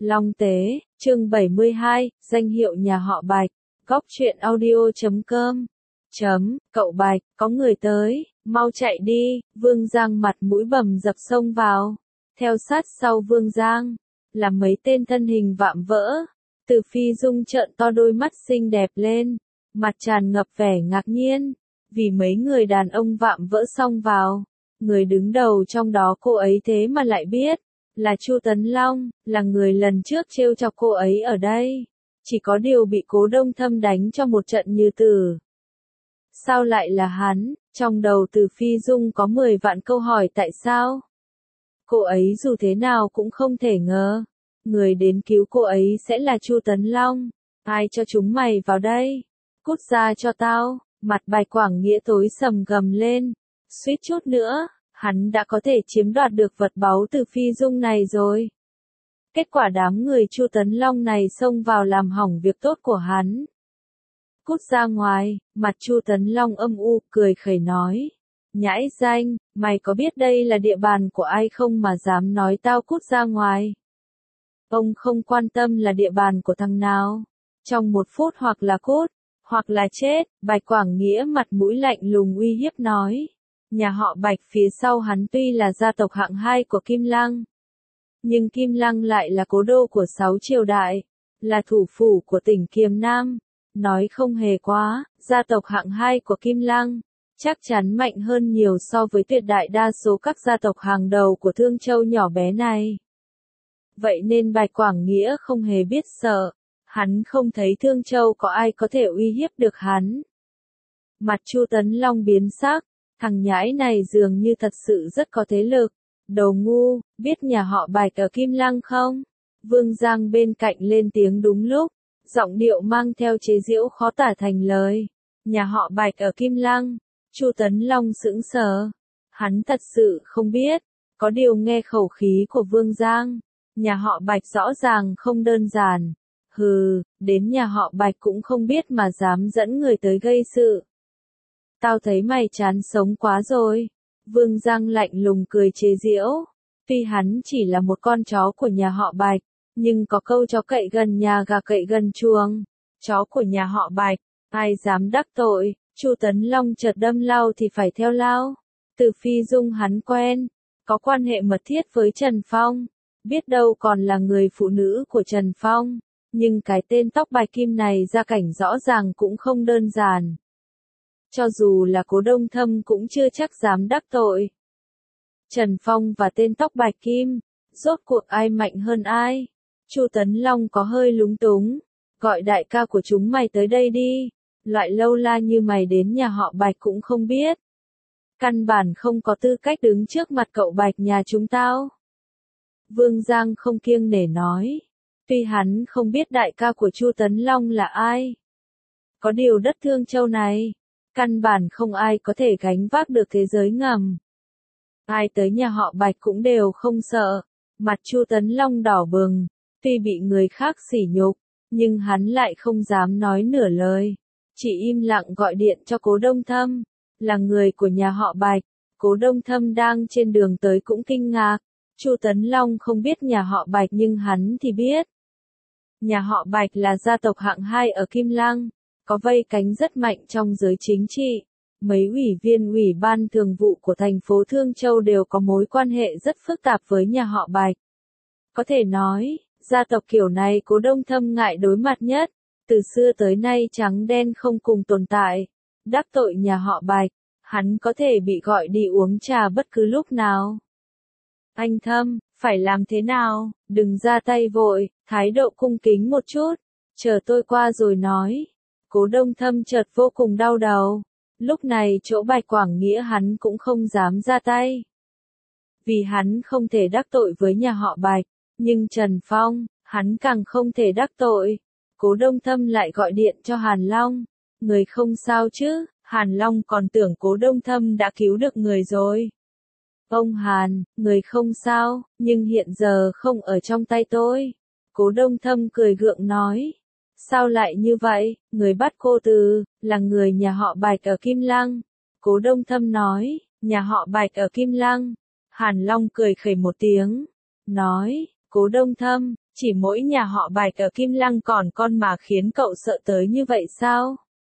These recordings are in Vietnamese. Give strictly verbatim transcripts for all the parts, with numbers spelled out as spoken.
Long Tế, chương bảy mươi hai, danh hiệu nhà họ Bạch, góc truyện audio chấm com. Chấm, cậu Bạch, có người tới, mau chạy đi, Vương Giang mặt mũi bầm dập xông vào. Theo sát sau Vương Giang, là mấy tên thân hình vạm vỡ. Từ Phi Dung trợn to đôi mắt xinh đẹp lên, mặt tràn ngập vẻ ngạc nhiên, vì mấy người đàn ông vạm vỡ xông vào. Người đứng đầu trong đó cô ấy thế mà lại biết, là Chu Tấn Long, là người lần trước trêu chọc cô ấy ở đây. Chỉ có điều bị Cố Đông Thâm đánh cho một trận như tử. Sao lại là hắn? Trong đầu Từ Phi Dung có mười vạn câu hỏi tại sao? Cô ấy dù thế nào cũng không thể ngờ, người đến cứu cô ấy sẽ là Chu Tấn Long. Ai cho chúng mày vào đây? Cút ra cho tao! Mặt Bạch Quảng Nghĩa tối sầm gầm lên, suýt chút nữa, hắn đã có thể chiếm đoạt được vật báu từ Phi Dung này rồi. Kết quả đám người Chu Tấn Long này xông vào làm hỏng việc tốt của hắn. Cút ra ngoài, mặt Chu Tấn Long âm u, cười khẩy nói. Nhãi danh, mày có biết đây là địa bàn của ai không mà dám nói tao cút ra ngoài? Ông không quan tâm là địa bàn của thằng nào. Trong một phút hoặc là cút, hoặc là chết, Bạch Quảng Nghĩa mặt mũi lạnh lùng uy hiếp nói. Nhà họ Bạch phía sau hắn tuy là gia tộc hạng hai của Kim Lăng, nhưng Kim Lăng lại là cố đô của sáu triều đại, là thủ phủ của tỉnh Kiềm Nam. Nói không hề quá, gia tộc hạng hai của Kim Lăng, chắc chắn mạnh hơn nhiều so với tuyệt đại đa số các gia tộc hàng đầu của Thương Châu nhỏ bé này. Vậy nên Bạch Quảng Nghĩa không hề biết sợ, hắn không thấy Thương Châu có ai có thể uy hiếp được hắn. Mặt Chu Tấn Long biến sắc, thằng nhãi này dường như thật sự rất có thế lực. Đồ ngu, biết nhà họ Bạch ở Kim Lăng không? Vương Giang bên cạnh lên tiếng đúng lúc, giọng điệu mang theo chế giễu khó tả thành lời. Nhà họ Bạch ở Kim Lăng. Chu Tấn Long sững sờ. Hắn thật sự không biết, có điều nghe khẩu khí của Vương Giang, nhà họ Bạch rõ ràng không đơn giản. Hừ, đến nhà họ Bạch cũng không biết mà dám dẫn người tới gây sự. Tao thấy mày chán sống quá rồi. Vương Giang lạnh lùng cười chế giễu. Tuy hắn chỉ là một con chó của nhà họ Bạch, nhưng có câu chó cậy gần nhà gà cậy gần chuồng. Chó của nhà họ Bạch, ai dám đắc tội, Chu Tấn Long chợt đâm lao thì phải theo lao. Từ Phi Dung hắn quen, có quan hệ mật thiết với Trần Phong, biết đâu còn là người phụ nữ của Trần Phong. Nhưng cái tên tóc bạch kim này gia cảnh rõ ràng cũng không đơn giản. Cho dù là Cố Đông Thâm cũng chưa chắc dám đắc tội. Trần Phong và tên tóc bạch kim, rốt cuộc ai mạnh hơn ai? Chu Tấn Long có hơi lúng túng, gọi đại ca của chúng mày tới đây đi. Loại lâu la như mày đến nhà họ Bạch cũng không biết. Căn bản không có tư cách đứng trước mặt cậu Bạch nhà chúng tao. Vương Giang không kiêng nể nói. Tuy hắn không biết đại ca của Chu Tấn Long là ai. Có điều đất Thương Châu này, căn bản không ai có thể gánh vác được thế giới ngầm. Ai tới nhà họ Bạch cũng đều không sợ. Mặt Chu Tấn Long đỏ bừng, tuy bị người khác sỉ nhục, nhưng hắn lại không dám nói nửa lời. Chỉ im lặng gọi điện cho Cố Đông Thâm, là người của nhà họ Bạch. Cố Đông Thâm đang trên đường tới cũng kinh ngạc. Chu Tấn Long không biết nhà họ Bạch nhưng hắn thì biết. Nhà họ Bạch là gia tộc hạng hai ở Kim Lăng, có vây cánh rất mạnh trong giới chính trị. Mấy ủy viên ủy ban thường vụ của thành phố Thương Châu đều có mối quan hệ rất phức tạp với nhà họ Bạch. Có thể nói, gia tộc kiểu này Cố Đông Thâm ngại đối mặt nhất. Từ xưa tới nay trắng đen không cùng tồn tại. Đắc tội nhà họ Bạch, hắn có thể bị gọi đi uống trà bất cứ lúc nào. Anh Thâm, phải làm thế nào? Đừng ra tay vội, thái độ cung kính một chút. Chờ tôi qua rồi nói. Cố Đông Thâm chợt vô cùng đau đầu. Lúc này chỗ Bạch Quảng Nghĩa hắn cũng không dám ra tay. Vì hắn không thể đắc tội với nhà họ Bạch. Nhưng Trần Phong, hắn càng không thể đắc tội. Cố Đông Thâm lại gọi điện cho Hàn Long. Người không sao chứ? Hàn Long còn tưởng Cố Đông Thâm đã cứu được người rồi. Ông Hàn, người không sao, nhưng hiện giờ không ở trong tay tôi. Cố Đông Thâm cười gượng nói. Sao lại như vậy? Người bắt cô từ, là người nhà họ Bạch ở Kim Lăng. Cố Đông Thâm nói, nhà họ Bạch ở Kim Lăng. Hàn Long cười khẩy một tiếng. Nói, Cố Đông Thâm, Chỉ mỗi nhà họ Bạch ở Kim Lăng còn con mà khiến cậu sợ tới như vậy sao?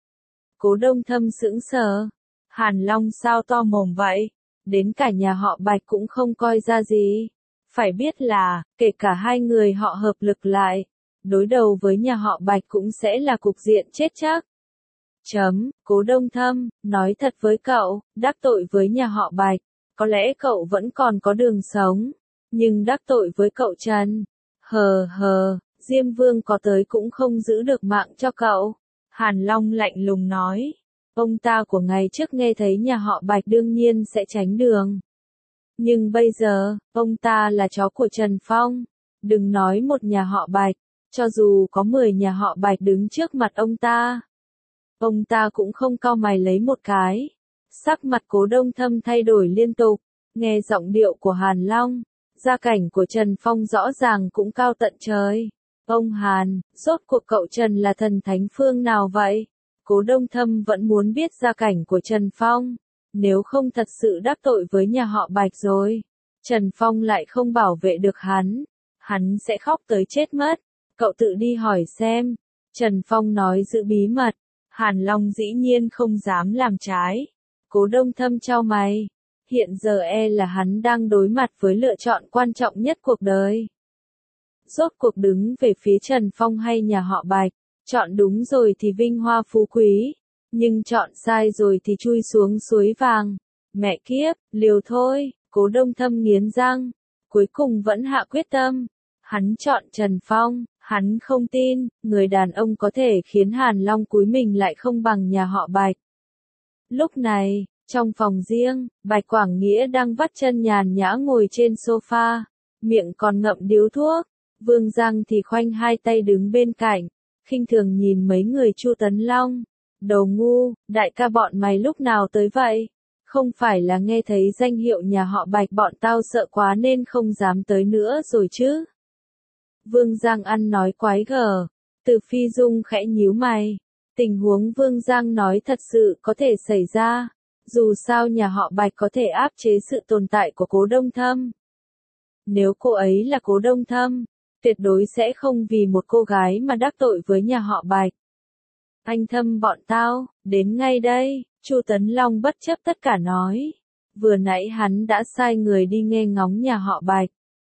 Cố Đông Thâm sững sờ. Hàn Long sao to mồm vậy? Đến cả nhà họ Bạch cũng không coi ra gì. Phải biết là, kể cả hai người họ hợp lực lại, đối đầu với nhà họ Bạch cũng sẽ là cục diện chết chắc. Chấm, Cố Đông Thâm, nói thật với cậu, đắc tội với nhà họ Bạch, có lẽ cậu vẫn còn có đường sống, nhưng đắc tội với cậu Trần, hờ hờ, Diêm Vương có tới cũng không giữ được mạng cho cậu. Hàn Long lạnh lùng nói, ông ta của ngày trước nghe thấy nhà họ Bạch đương nhiên sẽ tránh đường. Nhưng bây giờ, ông ta là chó của Trần Phong, đừng nói một nhà họ Bạch, cho dù có mười nhà họ Bạch đứng trước mặt ông ta. Ông ta cũng không cau mày lấy một cái. Sắc mặt Cố Đông Thâm thay đổi liên tục, nghe giọng điệu của Hàn Long, gia cảnh của Trần Phong rõ ràng cũng cao tận trời. Ông Hàn, rốt cuộc cậu Trần là thần thánh phương nào vậy? Cố Đông Thâm vẫn muốn biết gia cảnh của Trần Phong. Nếu không thật sự đắc tội với nhà họ Bạch rồi, Trần Phong lại không bảo vệ được hắn, hắn sẽ khóc tới chết mất. Cậu tự đi hỏi xem. Trần Phong nói giữ bí mật. Hàn Long dĩ nhiên không dám làm trái. Cố Đông Thâm chau mày. Hiện giờ e là hắn đang đối mặt với lựa chọn quan trọng nhất cuộc đời. Rốt cuộc đứng về phía Trần Phong hay nhà họ Bạch. Chọn đúng rồi thì vinh hoa phú quý. Nhưng chọn sai rồi thì chui xuống suối vàng. Mẹ kiếp, liều thôi. Cố Đông Thâm nghiến răng. Cuối cùng vẫn hạ quyết tâm. Hắn chọn Trần Phong. Hắn không tin, người đàn ông có thể khiến Hàn Long cúi mình lại không bằng nhà họ Bạch. Lúc này, trong phòng riêng, Bạch Quảng Nghĩa đang vắt chân nhàn nhã ngồi trên sofa, miệng còn ngậm điếu thuốc. Vương Giang thì khoanh hai tay đứng bên cạnh, khinh thường nhìn mấy người Chu Tấn Long. Đồ ngu, đại ca bọn mày lúc nào tới vậy? Không phải là nghe thấy danh hiệu nhà họ Bạch bọn tao sợ quá nên không dám tới nữa rồi chứ? Vương Giang ăn nói quái gở. Từ Phi Dung khẽ nhíu mày. Tình huống Vương Giang nói thật sự có thể xảy ra. Dù sao nhà họ Bạch có thể áp chế sự tồn tại của Cố Đông Thâm. Nếu cô ấy là Cố Đông Thâm, tuyệt đối sẽ không vì một cô gái mà đắc tội với nhà họ Bạch. Anh Thâm bọn tao, đến ngay đây, Chu Tấn Long bất chấp tất cả nói. Vừa nãy hắn đã sai người đi nghe ngóng nhà họ Bạch.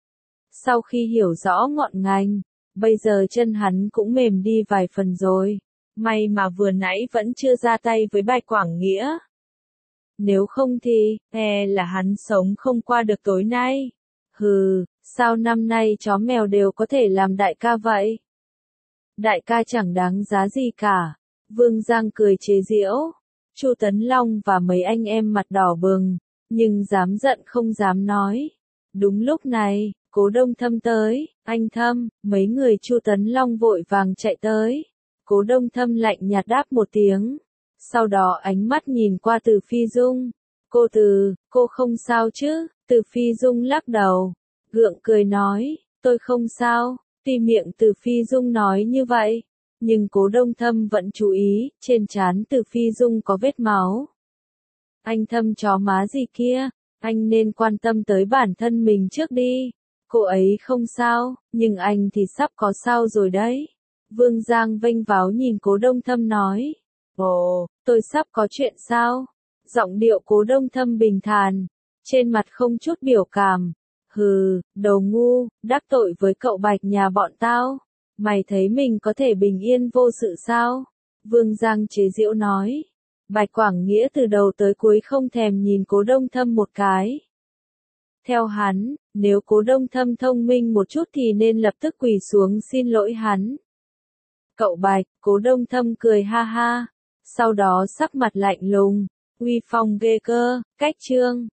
Sau khi hiểu rõ ngọn ngành, bây giờ chân hắn cũng mềm đi vài phần rồi. May mà vừa nãy vẫn chưa ra tay với Bạch Quảng Nghĩa. Nếu không thì, e là hắn sống không qua được tối nay. Hừ, sao năm nay chó mèo đều có thể làm đại ca vậy? Đại ca chẳng đáng giá gì cả. Vương Giang cười chế giễu. Chu Tấn Long và mấy anh em mặt đỏ bừng, nhưng dám giận không dám nói. Đúng lúc này, Cố Đông Thâm tới. Anh Thâm, mấy người Chu Tấn Long vội vàng chạy tới. Cố Đông Thâm lạnh nhạt đáp một tiếng. Sau đó ánh mắt nhìn qua Từ Phi Dung. Cô Từ, cô không sao chứ? Từ Phi Dung lắc đầu, gượng cười nói, tôi không sao. Tuy miệng Từ Phi Dung nói như vậy, nhưng Cố Đông Thâm vẫn chú ý, trên trán Từ Phi Dung có vết máu. Anh Thâm chó má gì kia, anh nên quan tâm tới bản thân mình trước đi. Cô ấy không sao, nhưng anh thì sắp có sao rồi đấy. Vương Giang vênh váo nhìn Cố Đông Thâm nói. Ồ, tôi sắp có chuyện sao? Giọng điệu Cố Đông Thâm bình thản, trên mặt không chút biểu cảm. Hừ, đồ ngu, đắc tội với cậu Bạch nhà bọn tao. Mày thấy mình có thể bình yên vô sự sao? Vương Giang chế giễu nói. Bạch Quảng Nghĩa từ đầu tới cuối không thèm nhìn Cố Đông Thâm một cái. Theo hắn, nếu Cố Đông Thâm thông minh một chút thì nên lập tức quỳ xuống xin lỗi hắn. Cậu Bạch, Cố Đông Thâm cười ha ha. Sau đó sắc mặt lạnh lùng, uy phong ghê cơ, cách trương.